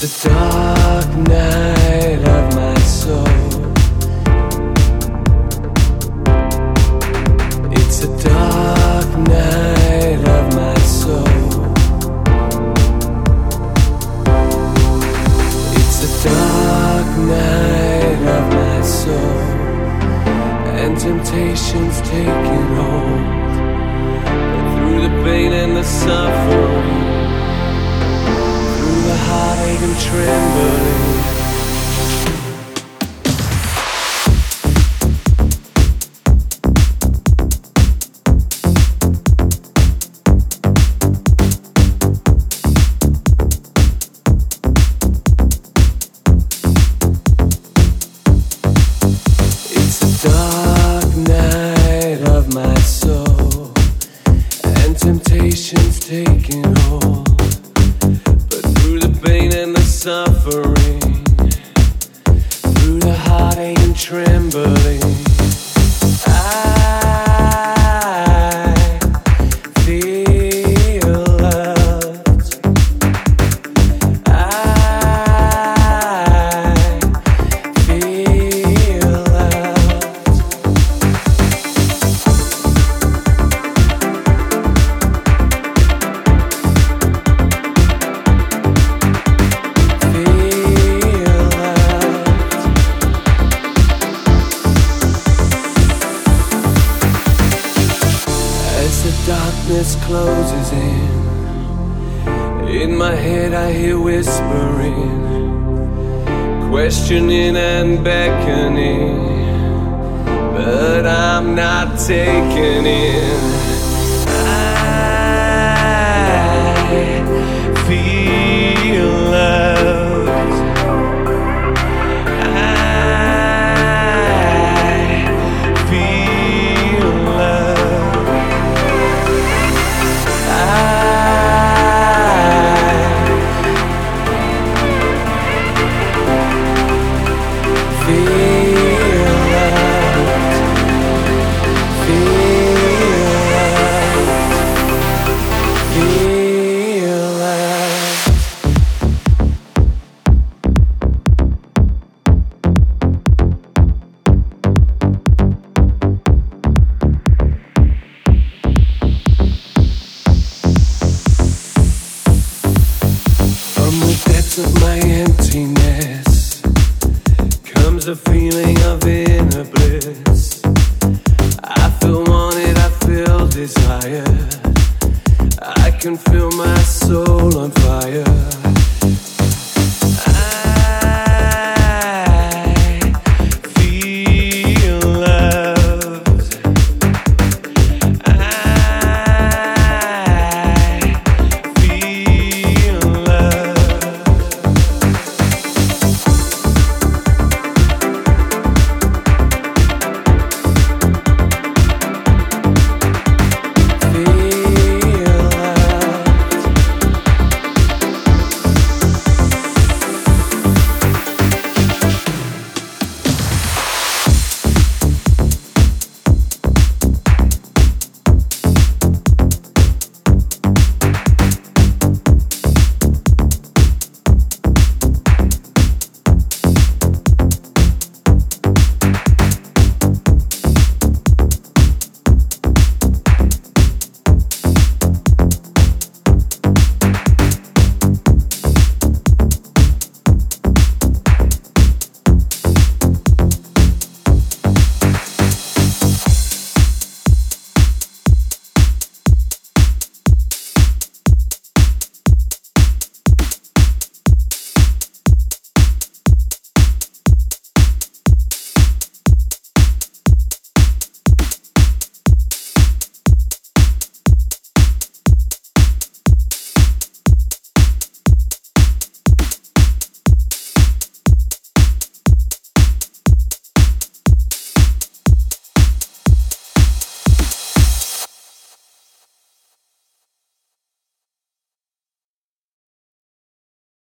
the dark night of my soul. It's the dark night of my soul. It's the dark night of my soul. And temptation's taking hold. But through the pain and the suffering, through the heartache and trembling, it's the dark night of my soul, and temptation's taking hold. Pain and the suffering, through the heartache and trembling, I feel loved. I feel loved. Darkness closes in my head I hear whispering, questioning and beckoning, but I'm not taking in. I feel loved. I feel loved. Of my emptiness comes a feeling of inner bliss. I feel wanted, I feel desired. I can feel my soul